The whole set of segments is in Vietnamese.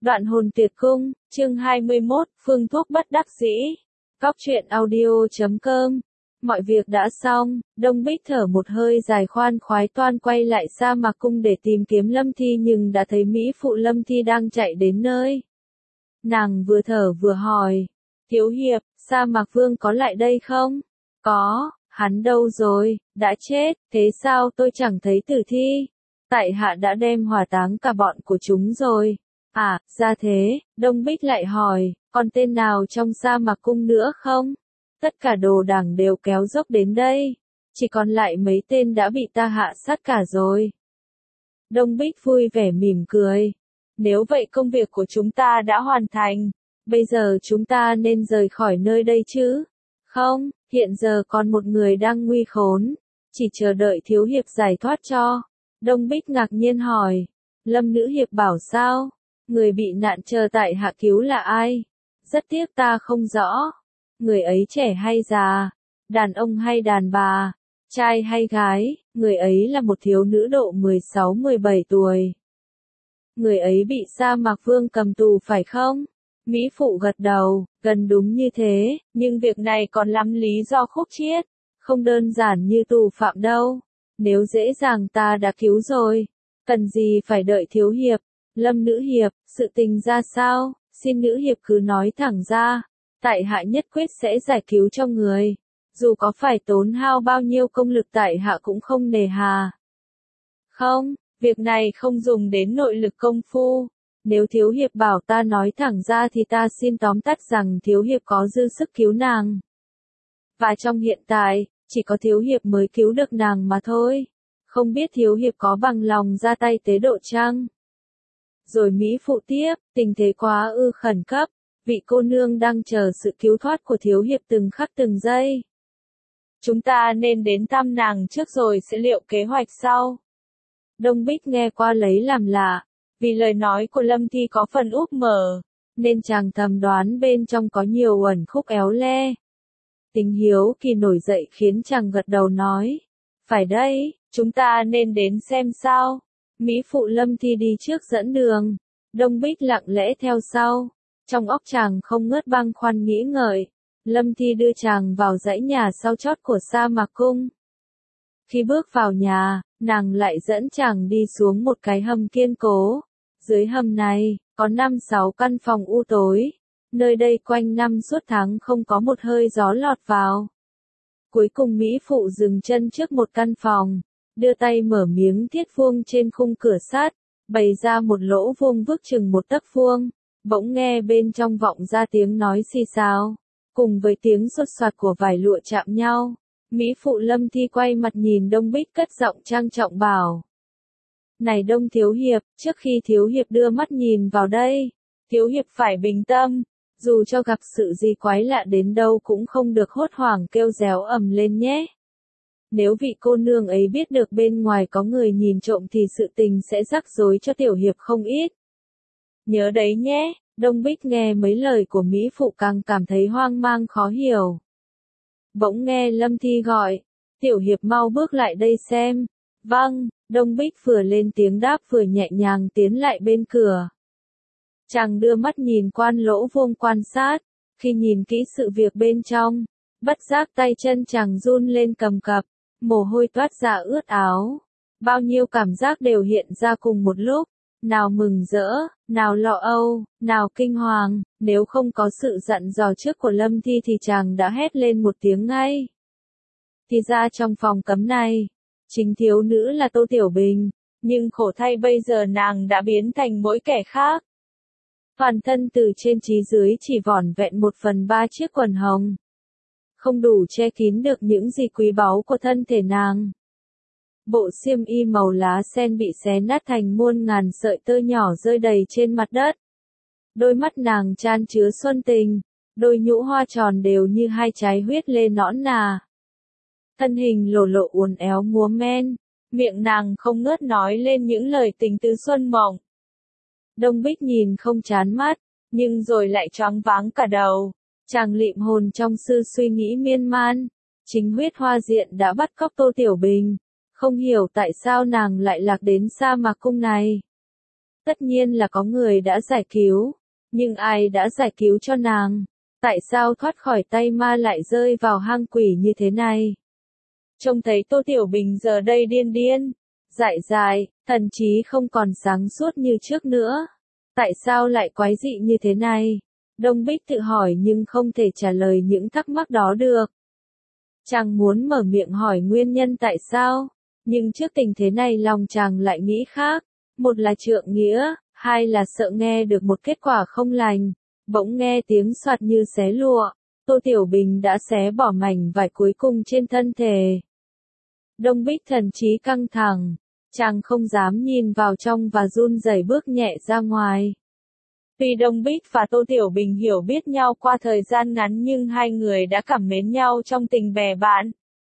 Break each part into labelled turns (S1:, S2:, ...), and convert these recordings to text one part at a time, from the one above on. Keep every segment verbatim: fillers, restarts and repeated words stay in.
S1: Đoạn hồn tuyệt cung, chương hai mươi mốt, phương thuốc bất đắc dĩ. Góc truyện audio chấm com. Mọi việc đã xong, Đông Bích thở một hơi dài khoan khoái toan quay lại Sa Mạc Cung để tìm kiếm Lâm Thi nhưng đã thấy Mỹ phụ Lâm Thi đang chạy đến nơi. Nàng vừa thở vừa hỏi, Thiếu Hiệp, Sa Mạc Vương có lại đây không? Có, hắn đâu rồi, đã chết, thế sao tôi chẳng thấy tử thi? Tại hạ đã đem hỏa táng cả bọn của chúng rồi. À, ra thế, Đông Bích lại hỏi, còn tên nào trong Sa Mạc Cung nữa không? Tất cả đồ đảng đều kéo dốc đến đây. Chỉ còn lại mấy tên đã bị ta hạ sát cả rồi. Đông Bích vui vẻ mỉm cười. Nếu vậy công việc của chúng ta đã hoàn thành. Bây giờ chúng ta nên rời khỏi nơi đây chứ? Không, hiện giờ còn một người đang nguy khốn. Chỉ chờ đợi Thiếu Hiệp giải thoát cho. Đông Bích ngạc nhiên hỏi. Lâm Nữ Hiệp bảo sao? Người bị nạn chờ tại hạ cứu là ai? Rất tiếc ta không rõ. Người ấy trẻ hay già? Đàn ông hay đàn bà? Trai hay gái? Người ấy là một thiếu nữ độ mười sáu mười bảy tuổi. Người ấy bị Sa Mạc Vương cầm tù phải không? Mỹ phụ gật đầu, gần đúng như thế, nhưng việc này còn lắm lý do khúc chiết. Không đơn giản như tù phạm đâu. Nếu dễ dàng ta đã cứu rồi. Cần gì phải đợi Thiếu Hiệp? Lâm Nữ Hiệp, sự tình ra sao? Xin Nữ Hiệp cứ nói thẳng ra. Tại hạ nhất quyết sẽ giải cứu cho người. Dù có phải tốn hao bao nhiêu công lực tại hạ cũng không nề hà. Không, việc này không dùng đến nội lực công phu. Nếu Thiếu Hiệp bảo ta nói thẳng ra thì ta xin tóm tắt rằng Thiếu Hiệp có dư sức cứu nàng. Và trong hiện tại, chỉ có Thiếu Hiệp mới cứu được nàng mà thôi. Không biết Thiếu Hiệp có bằng lòng ra tay tế độ chăng? Rồi Mỹ phụ tiếp, tình thế quá ư khẩn cấp. Vị cô nương đang chờ sự cứu thoát của Thiếu Hiệp từng khắc từng giây. Chúng ta nên đến thăm nàng trước rồi sẽ liệu kế hoạch sau. Đông Bích nghe qua lấy làm lạ. Vì lời nói của Lâm Thi có phần úp mở. Nên chàng thầm đoán bên trong có nhiều uẩn khúc éo le. Tính hiếu kỳ nổi dậy khiến chàng gật đầu nói. Phải đây, chúng ta nên đến xem sao. Mỹ phụ Lâm Thi đi trước dẫn đường. Đông Bích lặng lẽ theo sau. Trong óc chàng không ngớt băn khoăn nghĩ ngợi. Lâm Thi đưa chàng vào dãy nhà sau chót của Sa Mạc Cung. Khi bước vào nhà, nàng lại dẫn chàng đi xuống một cái hầm kiên cố. Dưới hầm này, có năm sáu căn phòng u tối. Nơi đây quanh năm suốt tháng không có một hơi gió lọt vào. Cuối cùng Mỹ phụ dừng chân trước một căn phòng. Đưa tay mở miếng thiết vuông trên khung cửa sắt. Bày ra một lỗ vuông vước chừng một tấc vuông. Bỗng nghe bên trong vọng ra tiếng nói xì xào. Cùng với tiếng xốt xoạt của vải lụa chạm nhau. Mỹ phụ Lâm Thi quay mặt nhìn Đông Bích cất giọng trang trọng bảo. Này Đông Thiếu Hiệp, trước khi Thiếu Hiệp đưa mắt nhìn vào đây, Thiếu Hiệp phải bình tâm. Dù cho gặp sự gì quái lạ đến đâu cũng không được hốt hoảng kêu réo ầm lên nhé. Nếu vị cô nương ấy biết được bên ngoài có người nhìn trộm thì sự tình sẽ rắc rối cho Tiểu Hiệp không ít. Nhớ đấy nhé. Đông Bích nghe mấy lời của Mỹ phụ càng cảm thấy hoang mang khó hiểu. Bỗng nghe Lâm Thi gọi. Tiểu Hiệp mau bước lại đây xem. Vâng, Đông Bích vừa lên tiếng đáp vừa nhẹ nhàng tiến lại bên cửa. Chàng đưa mắt nhìn quan lỗ vuông quan sát. Khi nhìn kỹ sự việc bên trong, bất giác tay chân chàng run lên cầm cập. Mồ hôi toát ra ướt áo. Bao nhiêu cảm giác đều hiện ra cùng một lúc. Nào mừng rỡ, nào lo âu, nào kinh hoàng, nếu không có sự dặn dò trước của Lâm Thi thì chàng đã hét lên một tiếng ngay. Thì ra trong phòng cấm này, chính thiếu nữ là Tô Tiểu Bình, nhưng khổ thay bây giờ nàng đã biến thành mỗi kẻ khác. Toàn thân từ trên chí dưới chỉ vỏn vẹn một phần ba chiếc quần hồng. Không đủ che kín được những gì quý báu của thân thể nàng. Bộ xiêm y màu lá sen bị xé nát thành muôn ngàn sợi tơ nhỏ rơi đầy trên mặt đất. Đôi mắt nàng chan chứa xuân tình, đôi nhũ hoa tròn đều như hai trái huyết lê nõn nà. Thân hình lồ lộ uốn éo múa men, miệng nàng không ngớt nói lên những lời tình tứ xuân mộng. Đông Bích nhìn không chán mắt, nhưng rồi lại choáng váng cả đầu. Chàng lịm hồn trong sư suy nghĩ miên man. Chính huyết hoa diện đã bắt cóc Tô Tiểu Bình. Không hiểu tại sao nàng lại lạc đến Sa Mạc Cung này. Tất nhiên là có người đã giải cứu, nhưng ai đã giải cứu cho nàng? Tại sao thoát khỏi tay ma lại rơi vào hang quỷ như thế này? Trông thấy Tô Tiểu Bình giờ đây điên điên, dại dại, thần trí không còn sáng suốt như trước nữa. Tại sao lại quái dị như thế này? Đông Bích tự hỏi nhưng không thể trả lời những thắc mắc đó được. Chàng muốn mở miệng hỏi nguyên nhân tại sao, nhưng trước tình thế này lòng chàng lại nghĩ khác. Một là trượng nghĩa, hai là sợ nghe được một kết quả không lành. Bỗng nghe tiếng soạt như xé lụa, Tô Tiểu Bình đã xé bỏ mảnh vải cuối cùng trên thân thể. Đông Bích thần trí căng thẳng, chàng không dám nhìn vào trong và run rẩy bước nhẹ ra ngoài. Tuy Đông Bích và Tô Tiểu Bình hiểu biết nhau qua thời gian ngắn nhưng hai người đã cảm mến nhau trong tình bè bạn.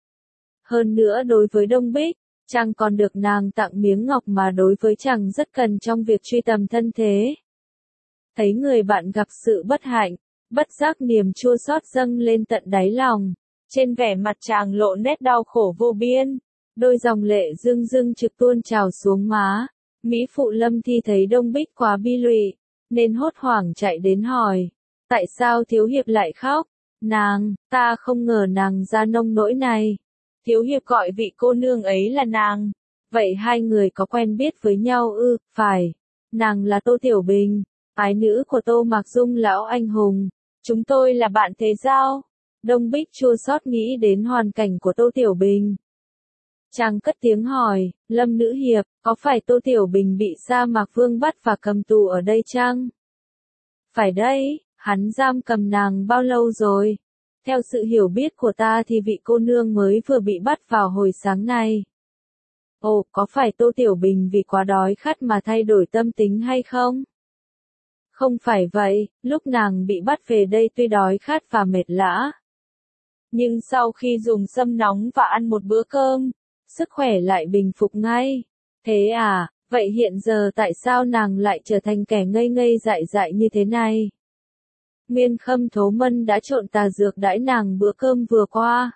S1: Hơn nữa đối với Đông Bích, chàng còn được nàng tặng miếng ngọc mà đối với chàng rất cần trong việc truy tầm thân thế. Thấy người bạn gặp sự bất hạnh, bất giác niềm chua xót dâng lên tận đáy lòng. Trên vẻ mặt chàng lộ nét đau khổ vô biên, đôi dòng lệ rưng rưng trực tuôn trào xuống má. Mỹ phụ Lâm Thi thấy Đông Bích quá bi lụy, nên hốt hoảng chạy đến hỏi, tại sao Thiếu Hiệp lại khóc? Nàng, ta không ngờ nàng ra nông nỗi này. Thiếu Hiệp gọi vị cô nương ấy là nàng. Vậy hai người có quen biết với nhau ư? Phải, nàng là Tô Tiểu Bình, ái nữ của Tô Mạc Dung lão anh hùng. Chúng tôi là bạn thế giao. Đông Bích chua xót nghĩ đến hoàn cảnh của Tô Tiểu Bình. Chàng cất tiếng hỏi, Lâm nữ hiệp, có phải Tô Tiểu Bình bị Sa Mạc Vương bắt và cầm tù ở đây chăng? Phải đấy, hắn giam cầm nàng bao lâu rồi? Theo sự hiểu biết của ta thì vị cô nương mới vừa bị bắt vào hồi sáng nay. Ồ, có phải Tô Tiểu Bình vì quá đói khát mà thay đổi tâm tính hay không? Không phải vậy, lúc nàng bị bắt về đây tuy đói khát và mệt lã. Nhưng sau khi dùng sâm nóng và ăn một bữa cơm, sức khỏe lại bình phục ngay. Thế à, vậy hiện giờ tại sao nàng lại trở thành kẻ ngây ngây dại dại như thế này? Nguyên Khâm Thố Mân đã trộn tà dược đãi nàng bữa cơm vừa qua.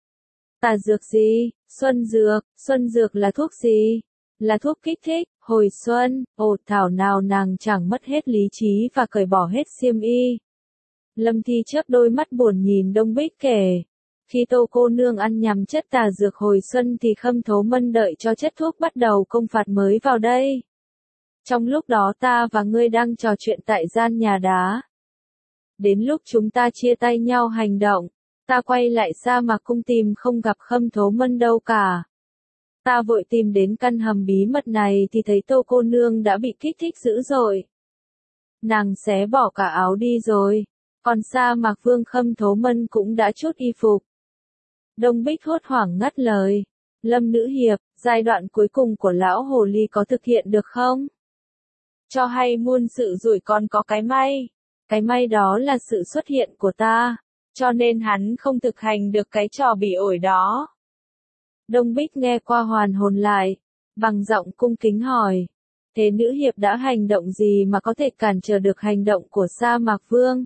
S1: Tà dược gì? Xuân dược, xuân dược là thuốc gì? Là thuốc kích thích, hồi xuân, ồ thảo nào nàng chẳng mất hết lý trí và cởi bỏ hết xiêm y. Lâm Thi chớp đôi mắt buồn nhìn Đông Bích kể. Khi Tô cô nương ăn nhầm chất tà dược hồi xuân thì Khâm Thố Mân đợi cho chất thuốc bắt đầu công phạt mới vào đây. Trong lúc đó ta và ngươi đang trò chuyện tại gian nhà đá. Đến lúc chúng ta chia tay nhau hành động, ta quay lại Sa Mạc Cung tìm không gặp Khâm Thố Mân đâu cả. Ta vội tìm đến căn hầm bí mật này thì thấy Tô cô nương đã bị kích thích dữ dội. Nàng xé bỏ cả áo đi rồi, còn Sa Mạc Vương Khâm Thố Mân cũng đã trút y phục. Đông Bích hốt hoảng ngắt lời, Lâm nữ hiệp, giai đoạn cuối cùng của lão hồ ly có thực hiện được không? Cho hay muôn sự rủi còn có cái may. Cái may đó là sự xuất hiện của ta, cho nên hắn không thực hành được cái trò bị ổi đó. Đông Bích nghe qua hoàn hồn lại, bằng giọng cung kính hỏi, thế nữ hiệp đã hành động gì mà có thể cản trở được hành động của Sa Mạc Vương?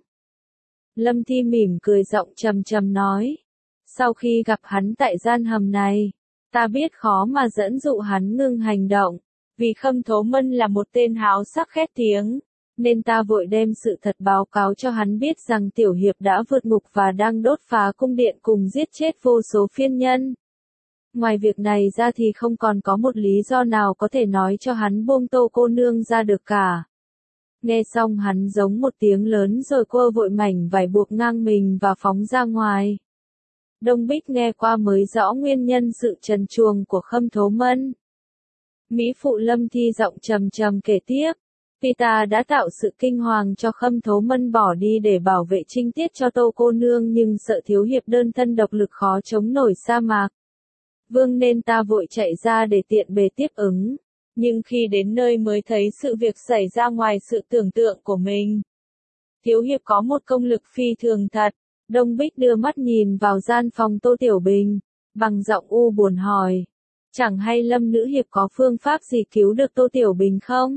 S1: Lâm Thi mỉm cười giọng trầm trầm nói, sau khi gặp hắn tại gian hầm này, ta biết khó mà dẫn dụ hắn ngưng hành động, vì Khâm Thố Mân là một tên háo sắc khét tiếng. Nên ta vội đem sự thật báo cáo cho hắn biết rằng tiểu hiệp đã vượt ngục và đang đốt phá cung điện cùng giết chết vô số phiên nhân. Ngoài việc này ra thì không còn có một lý do nào có thể nói cho hắn buông Tô cô nương ra được cả. Nghe xong hắn giống một tiếng lớn rồi quơ vội mảnh vải buộc ngang mình và phóng ra ngoài. Đông Bích nghe qua mới rõ nguyên nhân sự trần truồng của Khâm Thố Mân. Mỹ phụ Lâm Thi giọng trầm trầm kể tiếp. Vì ta đã tạo sự kinh hoàng cho Khâm Thố Mân bỏ đi để bảo vệ trinh tiết cho Tô cô nương nhưng sợ thiếu hiệp đơn thân độc lực khó chống nổi Sa Mạc Vương nên ta vội chạy ra để tiện bề tiếp ứng. Nhưng khi đến nơi mới thấy sự việc xảy ra ngoài sự tưởng tượng của mình. Thiếu hiệp có một công lực phi thường thật. Đông Bích đưa mắt nhìn vào gian phòng Tô Tiểu Bình, bằng giọng u buồn hỏi. Chẳng hay Lâm nữ hiệp có phương pháp gì cứu được Tô Tiểu Bình không?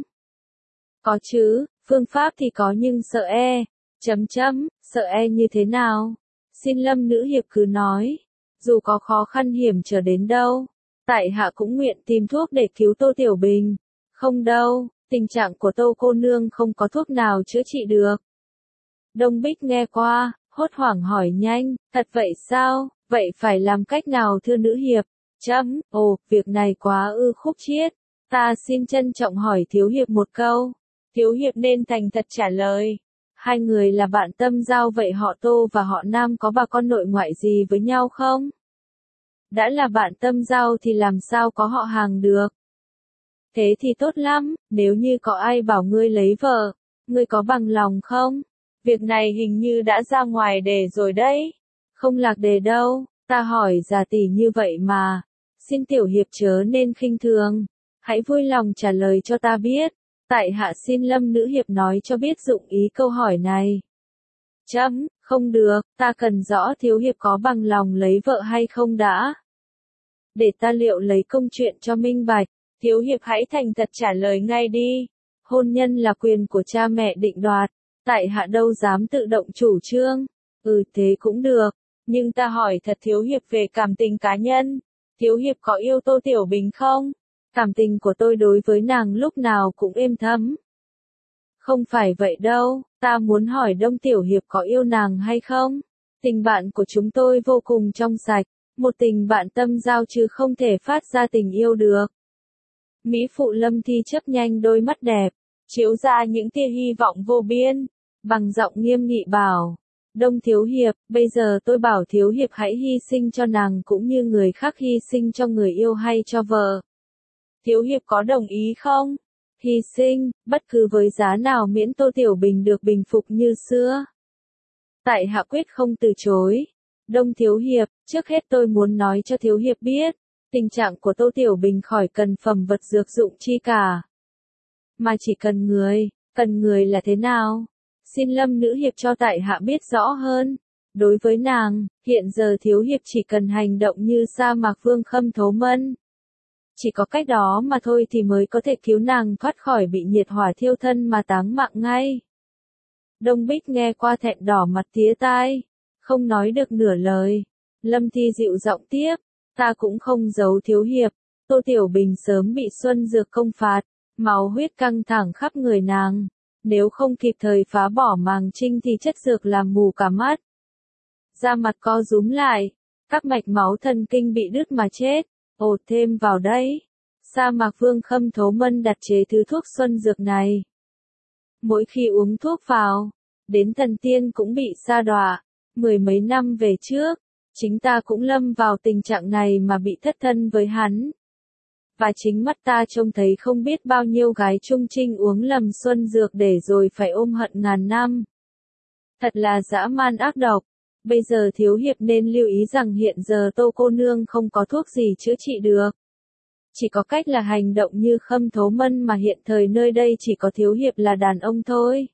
S1: Có chứ, phương pháp thì có nhưng sợ e. Chấm chấm, sợ e như thế nào? Xin Lâm nữ hiệp cứ nói. Dù có khó khăn hiểm trở đến đâu, tại hạ cũng nguyện tìm thuốc để cứu Tô Tiểu Bình. Không đâu, Tình trạng của Tô cô nương không có thuốc nào chữa trị được. Đông Bích nghe qua, hốt hoảng hỏi nhanh, thật vậy sao, vậy phải làm cách nào thưa nữ hiệp? Chấm, ồ, việc này quá ư khúc chiết. Ta xin trân trọng hỏi thiếu hiệp một câu. Thiếu hiệp nên thành thật trả lời. Hai người là bạn tâm giao vậy họ Tô và họ Nam có bà con nội ngoại gì với nhau không? Đã là bạn tâm giao thì làm sao có họ hàng được? Thế thì tốt lắm, nếu như có ai bảo ngươi lấy vợ, ngươi có bằng lòng không? Việc này hình như đã ra ngoài đề rồi đấy. Không lạc đề đâu, ta hỏi giả tỷ như vậy mà. Xin tiểu hiệp chớ nên khinh thường. Hãy vui lòng trả lời cho ta biết. Tại hạ xin Lâm nữ hiệp nói cho biết dụng ý câu hỏi này. Chấm, không được, ta cần rõ thiếu hiệp có bằng lòng lấy vợ hay không đã. Để ta liệu lấy công chuyện cho minh bạch. Thiếu hiệp hãy thành thật trả lời ngay đi. Hôn nhân là quyền của cha mẹ định đoạt. Tại hạ đâu dám tự động chủ trương. Ừ thế cũng được. Nhưng ta hỏi thật thiếu hiệp về cảm tình cá nhân. Thiếu hiệp có yêu Tô Tiểu Bình không? Cảm tình của tôi đối với nàng lúc nào cũng êm thấm. Không phải vậy đâu, ta muốn hỏi Đông Tiểu Hiệp có yêu nàng hay không? Tình bạn của chúng tôi vô cùng trong sạch. Một tình bạn tâm giao chứ không thể phát ra tình yêu được. Mỹ phụ Lâm Thi chớp nhanh đôi mắt đẹp, chiếu ra những tia hy vọng vô biên, bằng giọng nghiêm nghị bảo, Đông Thiếu Hiệp, bây giờ tôi bảo Thiếu Hiệp hãy hy sinh cho nàng cũng như người khác hy sinh cho người yêu hay cho vợ. Thiếu Hiệp có đồng ý không? Hy sinh, bất cứ với giá nào miễn Tô Tiểu Bình được bình phục như xưa. Tại hạ quyết không từ chối. Đông Thiếu Hiệp, trước hết tôi muốn nói cho Thiếu Hiệp biết. Tình trạng của Tô Tiểu Bình khỏi cần phẩm vật dược dụng chi cả. Mà chỉ cần người, cần người là thế nào? Xin Lâm nữ hiệp cho tại hạ biết rõ hơn. Đối với nàng, hiện giờ thiếu hiệp chỉ cần hành động như sa mạc vương Khâm Thố Mân. Chỉ có cách đó mà thôi thì mới có thể cứu nàng thoát khỏi bị nhiệt hỏa thiêu thân mà táng mạng ngay. Đông Bích nghe qua thẹn đỏ mặt tía tai, không nói được nửa lời. Lâm Thi dịu giọng tiếp. Ta cũng không giấu thiếu hiệp, Tô Tiểu Bình sớm bị Xuân Dược công phạt, máu huyết căng thẳng khắp người nàng, nếu không kịp thời phá bỏ màng trinh thì chất dược làm mù cả mắt. Da mặt co rúm lại, các mạch máu thần kinh bị đứt mà chết, ột thêm vào đấy. Sa mạc vương Khâm Thố Mân đặt chế thứ thuốc Xuân Dược này. Mỗi khi uống thuốc vào, đến thần tiên cũng bị sa đọa, mười mấy năm về trước. Chính ta cũng lâm vào tình trạng này mà bị thất thân với hắn. Và chính mắt ta trông thấy không biết bao nhiêu gái trung trinh uống lầm Xuân Dược để rồi phải ôm hận ngàn năm. Thật là dã man ác độc. Bây giờ thiếu hiệp nên lưu ý rằng hiện giờ Tô cô nương không có thuốc gì chữa trị được. Chỉ có cách là hành động như Khâm Thố Mân mà hiện thời nơi đây chỉ có thiếu hiệp là đàn ông thôi.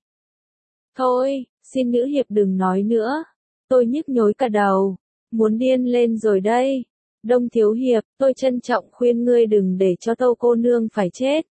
S1: Thôi, xin nữ hiệp đừng nói nữa. Tôi nhức nhối cả đầu. Muốn điên lên rồi đây. Đông Thiếu Hiệp, tôi trân trọng khuyên ngươi đừng để cho Tô cô nương phải chết.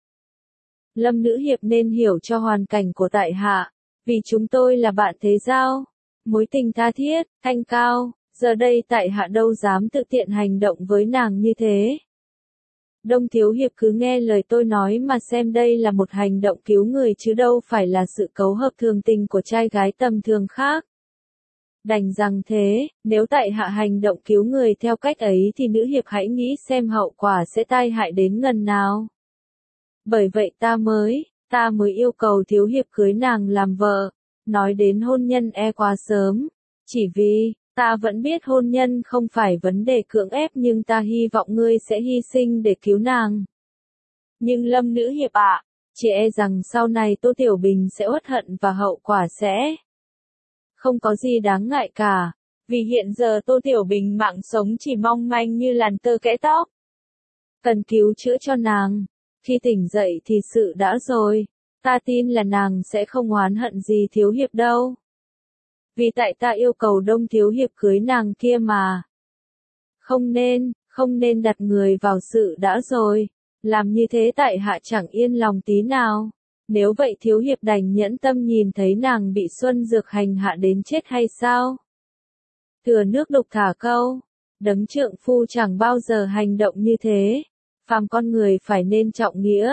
S1: Lâm nữ hiệp nên hiểu cho hoàn cảnh của tại hạ. Vì chúng tôi là bạn thế giao. Mối tình tha thiết, thanh cao. Giờ đây tại hạ đâu dám tự tiện hành động với nàng như thế. Đông Thiếu Hiệp cứ nghe lời tôi nói mà xem đây là một hành động cứu người chứ đâu phải là sự cấu hợp thường tình của trai gái tầm thường khác. Đành rằng thế, nếu tại hạ hành động cứu người theo cách ấy thì nữ hiệp hãy nghĩ xem hậu quả sẽ tai hại đến ngần nào. Bởi vậy ta mới, ta mới yêu cầu thiếu hiệp cưới nàng làm vợ. Nói đến hôn nhân e quá sớm. Chỉ vì, ta vẫn biết hôn nhân không phải vấn đề cưỡng ép nhưng ta hy vọng ngươi sẽ hy sinh để cứu nàng. Nhưng Lâm nữ hiệp ạ, chỉ e rằng sau này Tô Tiểu Bình sẽ uất hận và hậu quả sẽ... Không có gì đáng ngại cả, vì hiện giờ Tô Tiểu Bình mạng sống chỉ mong manh như làn tơ kẽ tóc. Cần cứu chữa cho nàng, khi tỉnh dậy thì sự đã rồi, ta tin là nàng sẽ không oán hận gì thiếu hiệp đâu. Vì tại ta yêu cầu Đông Thiếu Hiệp cưới nàng kia mà. Không nên, không nên đặt người vào sự đã rồi, làm như thế tại hạ chẳng yên lòng tí nào. Nếu vậy thiếu hiệp đành nhẫn tâm nhìn thấy nàng bị Xuân Dược hành hạ đến chết hay sao? Thừa nước đục thả câu, đấng trượng phu chẳng bao giờ hành động như thế. Phàm con người phải nên trọng nghĩa,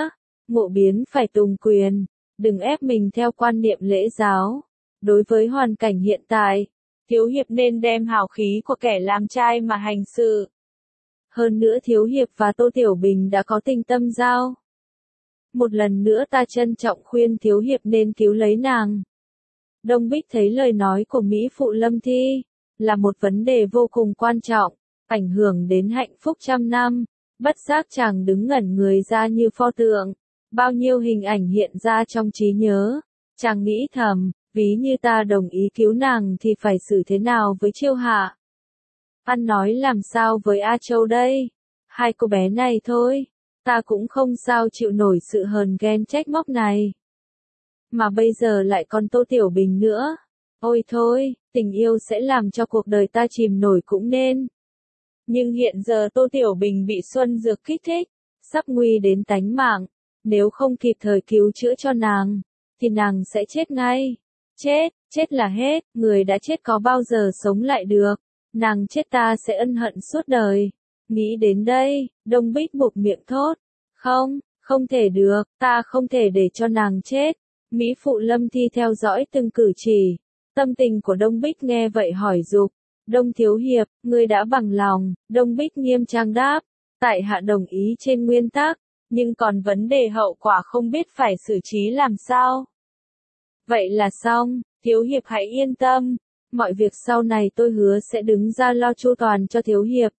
S1: ngộ biến phải tùng quyền, đừng ép mình theo quan niệm lễ giáo. Đối với hoàn cảnh hiện tại, Thiếu Hiệp nên đem hào khí của kẻ làm trai mà hành sự. Hơn nữa Thiếu Hiệp và Tô Tiểu Bình đã có tình tâm giao. Một lần nữa ta trân trọng khuyên Thiếu Hiệp nên cứu lấy nàng. Đông Bích thấy lời nói của Mỹ Phụ Lâm Thi là một vấn đề vô cùng quan trọng, ảnh hưởng đến hạnh phúc trăm năm, bất giác chàng đứng ngẩn người ra như pho tượng, bao nhiêu hình ảnh hiện ra trong trí nhớ, chàng nghĩ thầm, ví như ta đồng ý cứu nàng thì phải xử thế nào với Chiêu Hạ? Ăn nói làm sao với A Châu đây? Hai cô bé này thôi, ta cũng không sao chịu nổi sự hờn ghen trách móc này. Mà bây giờ lại còn Tô Tiểu Bình nữa. Ôi thôi, tình yêu sẽ làm cho cuộc đời ta chìm nổi cũng nên. Nhưng hiện giờ Tô Tiểu Bình bị Xuân Dược kích thích, sắp nguy đến tánh mạng. Nếu không kịp thời cứu chữa cho nàng, thì nàng sẽ chết ngay. Chết, chết là hết, người đã chết có bao giờ sống lại được. Nàng chết ta sẽ ân hận suốt đời. Nghĩ đến đây, Đông Bích buộc miệng thốt. Không, không thể được, ta không thể để cho nàng chết. Mỹ Phụ Lâm Thi theo dõi từng cử chỉ. Tâm tình của Đông Bích nghe vậy hỏi dục. Đông Thiếu Hiệp, ngươi đã bằng lòng. Đông Bích nghiêm trang đáp. Tại hạ đồng ý trên nguyên tắc, nhưng còn vấn đề hậu quả không biết phải xử trí làm sao. Vậy là xong, Thiếu Hiệp hãy yên tâm. Mọi việc sau này tôi hứa sẽ đứng ra lo chu toàn cho Thiếu Hiệp.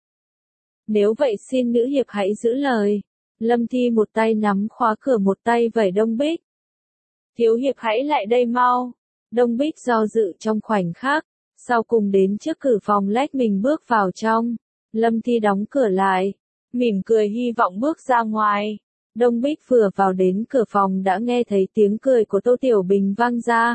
S1: Nếu vậy xin nữ hiệp hãy giữ lời. Lâm Thi một tay nắm khóa cửa một tay vẩy Đông Bích. Thiếu Hiệp hãy lại đây mau. Đông Bích do dự trong khoảnh khắc, sau cùng đến trước cửa phòng lách mình bước vào trong. Lâm Thi đóng cửa lại, mỉm cười hy vọng bước ra ngoài. Đông Bích vừa vào đến cửa phòng đã nghe thấy tiếng cười của Tô Tiểu Bình vang ra.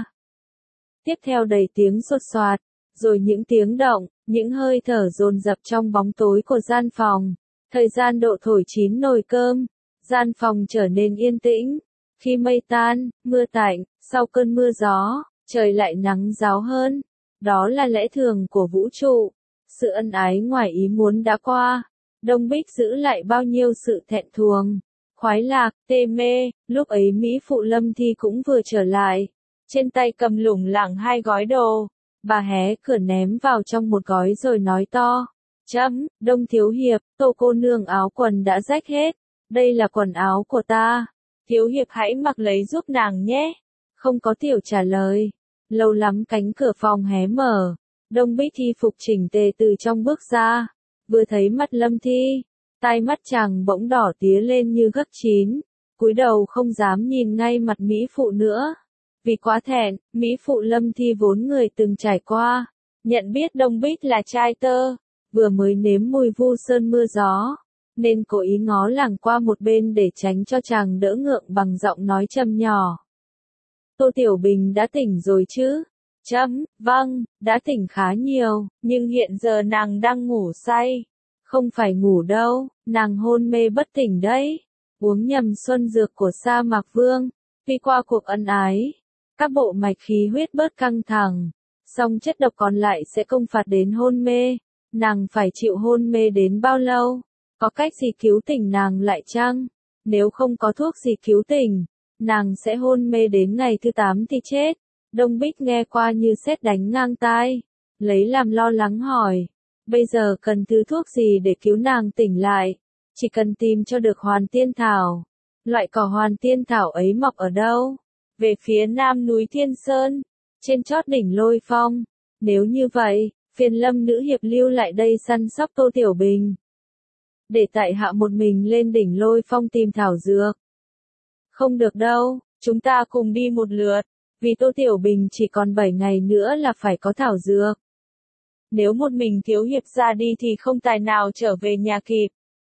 S1: Tiếp theo đầy tiếng sột soạt, rồi những tiếng động, những hơi thở dồn dập trong bóng tối của gian phòng. Thời gian độ thổi chín nồi cơm, gian phòng trở nên yên tĩnh. Khi mây tan, mưa tạnh, sau cơn mưa gió, trời lại nắng ráo hơn. Đó là lẽ thường của vũ trụ. Sự ân ái ngoài ý muốn đã qua. Đông Bích giữ lại bao nhiêu sự thẹn thuồng, khoái lạc, tê mê. Lúc ấy Mỹ Phụ Lâm Thi cũng vừa trở lại. Trên tay cầm lủng lẳng hai gói đồ. Bà hé cửa ném vào trong một gói rồi nói to. Chấm, Đông Thiếu Hiệp, Tô cô nương áo quần đã rách hết. Đây là quần áo của ta. Thiếu Hiệp hãy mặc lấy giúp nàng nhé. Không có Tiểu trả lời. Lâu lắm cánh cửa phòng hé mở. Đông Bích thi phục chỉnh tề từ trong bước ra. Vừa thấy mặt Lâm Thi, tai mắt chàng bỗng đỏ tía lên như gấc chín. Cúi đầu không dám nhìn ngay mặt Mỹ Phụ nữa. Vì quá thẹn, Mỹ Phụ Lâm Thi vốn người từng trải qua. Nhận biết Đông Bích là trai tơ. Vừa mới nếm mùi vu sơn mưa gió. Nên cố ý ngó làng qua một bên để tránh cho chàng đỡ ngượng bằng giọng nói trầm nhỏ. Tô Tiểu Bình đã tỉnh rồi chứ? Chấm, vâng, đã tỉnh khá nhiều, nhưng hiện giờ nàng đang ngủ say. Không phải ngủ đâu, nàng hôn mê bất tỉnh đấy. Uống nhầm xuân dược của Sa Mạc Vương. Vì qua cuộc ân ái, các bộ mạch khí huyết bớt căng thẳng. Song chất độc còn lại sẽ công phạt đến hôn mê. Nàng phải chịu hôn mê đến bao lâu? Có cách gì cứu tỉnh nàng lại chăng? Nếu không có thuốc gì cứu tỉnh, nàng sẽ hôn mê đến ngày thứ tám thì chết. Đông Bích nghe qua như sét đánh ngang tai. Lấy làm lo lắng hỏi. Bây giờ cần thứ thuốc gì để cứu nàng tỉnh lại? Chỉ cần tìm cho được Hoàn Tiên Thảo. Loại cỏ Hoàn Tiên Thảo ấy mọc ở đâu? Về phía nam núi Thiên Sơn. Trên chót đỉnh Lôi Phong. Nếu như vậy, phiền Lâm nữ hiệp lưu lại đây săn sóc Tô Tiểu Bình. Để tại hạ một mình lên đỉnh Lôi Phong tìm thảo dược. Không được đâu, chúng ta cùng đi một lượt. Vì Tô Tiểu Bình chỉ còn bảy ngày nữa là phải có thảo dược. Nếu một mình Thiếu Hiệp ra đi thì không tài nào trở về nhà kịp.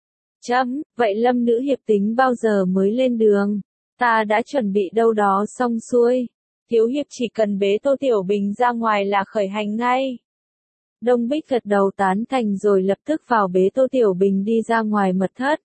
S1: Chấm, vậy Lâm nữ hiệp tính bao giờ mới lên đường? Ta đã chuẩn bị đâu đó xong xuôi. Thiếu Hiệp chỉ cần bế Tô Tiểu Bình ra ngoài là khởi hành ngay. Đông Bích gật đầu tán thành rồi lập tức vào bế Tô Tiểu Bình đi ra ngoài mật thất.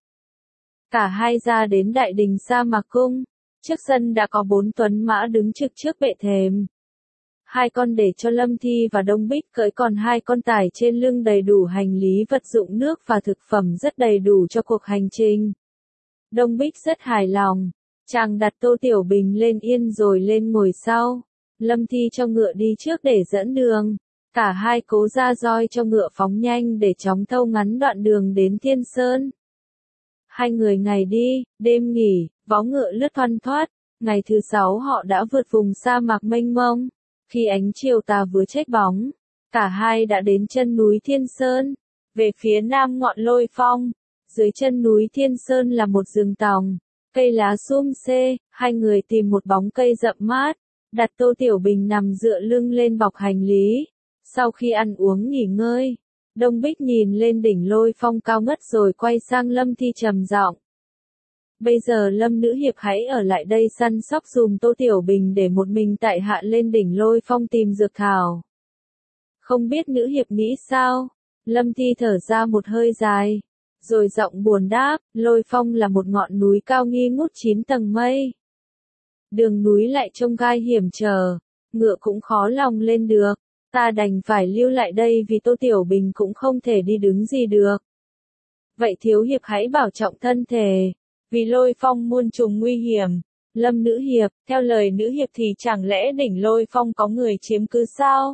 S1: Cả hai ra đến đại đình Sa Mạc Cung. Trước sân đã có bốn tuấn mã đứng trực trước bệ thềm. Hai con để cho Lâm Thi và Đông Bích cưỡi, còn hai con tải trên lưng đầy đủ hành lý vật dụng nước và thực phẩm rất đầy đủ cho cuộc hành trình. Đông Bích rất hài lòng. Chàng đặt Tô Tiểu Bình lên yên rồi lên ngồi sau. Lâm Thi cho ngựa đi trước để dẫn đường. Cả hai cố ra roi cho ngựa phóng nhanh để chóng thâu ngắn đoạn đường đến Thiên Sơn. Hai người ngày đi, đêm nghỉ, vó ngựa lướt thoăn thoắt. Ngày thứ sáu họ đã vượt vùng sa mạc mênh mông. Khi ánh chiều tà vừa chếch bóng, cả hai đã đến chân núi Thiên Sơn. Về phía nam ngọn Lôi Phong, dưới chân núi Thiên Sơn là một rừng tòng, cây lá sum xê. Hai người tìm một bóng cây rậm mát, đặt Tô Tiểu Bình nằm dựa lưng lên bọc hành lý. Sau khi ăn uống nghỉ ngơi, Đông Bích nhìn lên đỉnh Lôi Phong cao ngất rồi quay sang Lâm Thi trầm giọng. Bây giờ Lâm nữ hiệp hãy ở lại đây săn sóc dùm Tô Tiểu Bình để một mình tại hạ lên đỉnh Lôi Phong tìm dược thảo. Không biết nữ hiệp nghĩ sao? Lâm Thi thở ra một hơi dài, rồi giọng buồn đáp, Lôi Phong là một ngọn núi cao nghi ngút chín tầng mây. Đường núi lại trông gai hiểm trở, ngựa cũng khó lòng lên được, ta đành phải lưu lại đây vì Tô Tiểu Bình cũng không thể đi đứng gì được. Vậy thiếu hiệp hãy bảo trọng thân thể, vì Lôi Phong muôn trùng nguy hiểm. Lâm nữ hiệp, theo lời nữ hiệp thì chẳng lẽ đỉnh Lôi Phong có người chiếm cứ sao?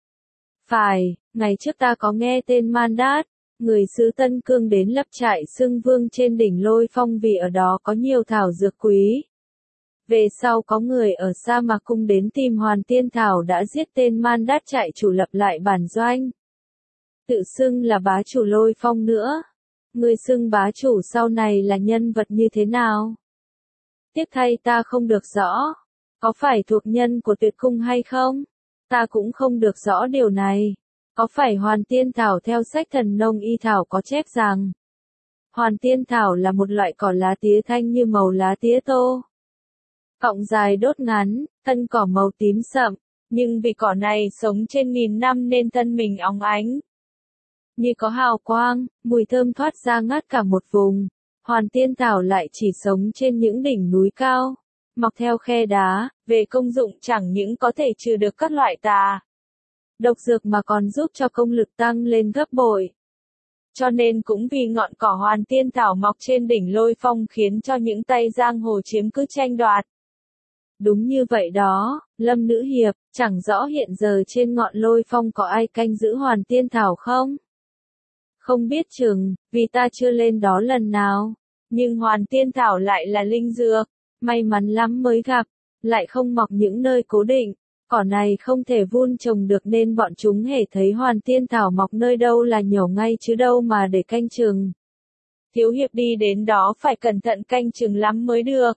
S1: Phải, ngày trước ta có nghe tên Man Đát, người xứ Tân Cương đến lập trại xưng vương trên đỉnh Lôi Phong vì ở đó có nhiều thảo dược quý. Về sau có người ở Sa Mạc Cung đến tìm Hoàn Tiên Thảo đã giết tên Man Đát trại chủ lập lại bản doanh. Tự xưng là bá chủ Lôi Phong nữa. Người xưng bá chủ sau này là nhân vật như thế nào? Tiếc thay ta không được rõ. Có phải thuộc nhân của Tuyệt Cung hay không? Ta cũng không được rõ điều này. Có phải Hoàn Tiên Thảo theo sách Thần Nông Y Thảo có chép rằng Hoàn Tiên Thảo là một loại cỏ lá tía thanh như màu lá tía tô. Cọng dài đốt ngắn, thân cỏ màu tím sậm, nhưng vì cỏ này sống trên nghìn năm nên thân mình óng ánh. Như có hào quang, mùi thơm thoát ra ngát cả một vùng. Hoàn Tiên Thảo lại chỉ sống trên những đỉnh núi cao, mọc theo khe đá, về công dụng chẳng những có thể trừ được các loại tà độc dược mà còn giúp cho công lực tăng lên gấp bội. Cho nên cũng vì ngọn cỏ Hoàn Tiên Thảo mọc trên đỉnh Lôi Phong khiến cho những tay giang hồ chiếm cứ tranh đoạt. Đúng như vậy đó, Lâm nữ hiệp, chẳng rõ hiện giờ trên ngọn Lôi Phong có ai canh giữ Hoàn Tiên Thảo không? Không biết chừng, vì ta chưa lên đó lần nào. Nhưng Hoàn Tiên Thảo lại là linh dược, may mắn lắm mới gặp, lại không mọc những nơi cố định. Cỏ này không thể vun trồng được nên bọn chúng hễ thấy Hoàn Tiên Thảo mọc nơi đâu là nhổ ngay chứ đâu mà để canh chừng. Thiếu hiệp đi đến đó phải cẩn thận canh chừng lắm mới được.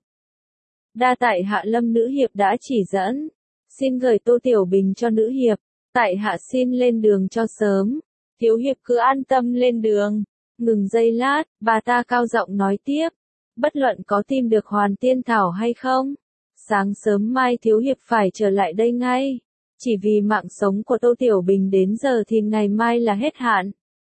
S1: Đa tại hạ Lâm nữ hiệp đã chỉ dẫn. Xin gửi Tô Tiểu Bình cho nữ hiệp. Tại hạ xin lên đường cho sớm. Thiếu hiệp cứ an tâm lên đường. Ngừng giây lát, bà ta cao giọng nói tiếp. Bất luận có tìm được Hoàn Tiên Thảo hay không, sáng sớm mai thiếu hiệp phải trở lại đây ngay. Chỉ vì mạng sống của Tô Tiểu Bình đến giờ thì ngày mai là hết hạn.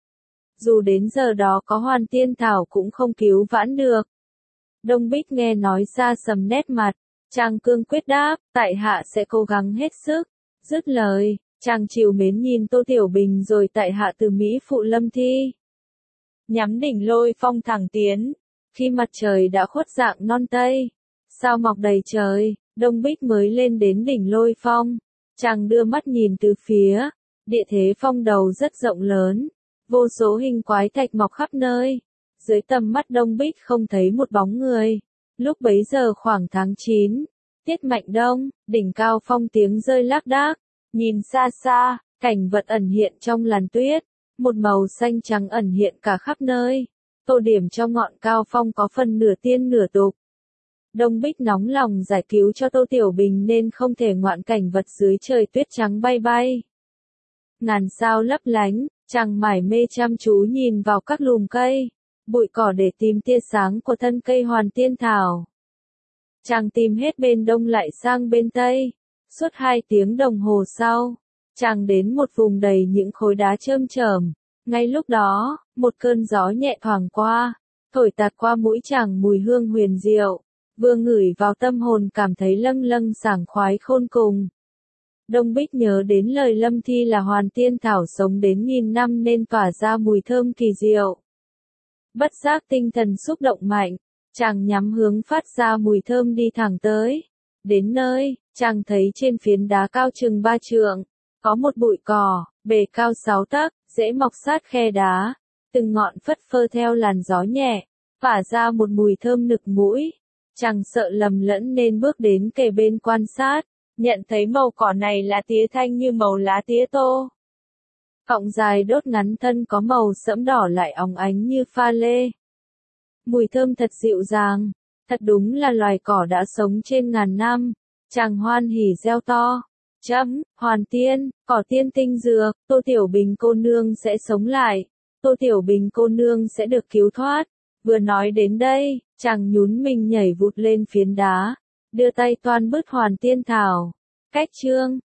S1: Dù đến giờ đó có Hoàn Tiên Thảo cũng không cứu vãn được. Đông Bích nghe nói ra sầm nét mặt. Chàng cương quyết đáp, tại hạ sẽ cố gắng hết sức. Dứt lời, chàng trìu mến nhìn Tô Tiểu Bình rồi tại hạ từ Mỹ phụ Lâm Thi. Nhắm đỉnh Lôi Phong thẳng tiến. Khi mặt trời đã khuất dạng non tây, sao mọc đầy trời, Đông Bích mới lên đến đỉnh Lôi Phong. Chàng đưa mắt nhìn từ phía, địa thế phong đầu rất rộng lớn, vô số hình quái thạch mọc khắp nơi. Dưới tầm mắt Đông Bích không thấy một bóng người. Lúc bấy giờ khoảng tháng chín, tiết mạnh đông, đỉnh cao phong tiếng rơi lác đác. Nhìn xa xa, cảnh vật ẩn hiện trong làn tuyết, một màu xanh trắng ẩn hiện cả khắp nơi. Tô điểm cho ngọn cao phong có phần nửa tiên nửa tục. Đông Bích nóng lòng giải cứu cho Tô Tiểu Bình nên không thể ngoạn cảnh vật dưới trời tuyết trắng bay bay. Ngàn sao lấp lánh, chàng mải mê chăm chú nhìn vào các lùm cây, bụi cỏ để tìm tia sáng của thân cây Hoàn Tiên Thảo. Chàng tìm hết bên đông lại sang bên tây. Suốt hai tiếng đồng hồ sau, chàng đến một vùng đầy những khối đá chơm chởm. Ngay lúc đó, một cơn gió nhẹ thoảng qua, thổi tạt qua mũi chàng mùi hương huyền diệu, vừa ngửi vào tâm hồn cảm thấy lâng lâng sảng khoái khôn cùng. Đông Bích nhớ đến lời Lâm Thi là Hoàn Tiên Thảo sống đến nghìn năm nên tỏa ra mùi thơm kỳ diệu. Bất giác tinh thần xúc động mạnh, Chàng nhắm hướng phát ra mùi thơm đi thẳng tới. Đến nơi, chàng thấy trên phiến đá cao chừng ba trượng, có một bụi cỏ, bề cao sáu tấc, rễ mọc sát khe đá, từng ngọn phất phơ theo làn gió nhẹ, phả ra một mùi thơm nực mũi. Chàng sợ lầm lẫn nên bước đến kề bên quan sát, nhận thấy màu cỏ này là tía thanh như màu lá tía tô. Cọng dài đốt ngắn thân có màu sẫm đỏ lại óng ánh như pha lê. Mùi thơm thật dịu dàng, thật đúng là loài cỏ đã sống trên ngàn năm. Chàng hoan hỉ reo to, chấm, hoàn tiên, cỏ tiên tinh dược, Tô Tiểu Bình cô nương sẽ sống lại, Tô Tiểu Bình cô nương sẽ được cứu thoát. Vừa nói đến đây, chàng nhún mình nhảy vụt lên phiến đá, đưa tay toan bứt hoàn tiên thảo. Cách chương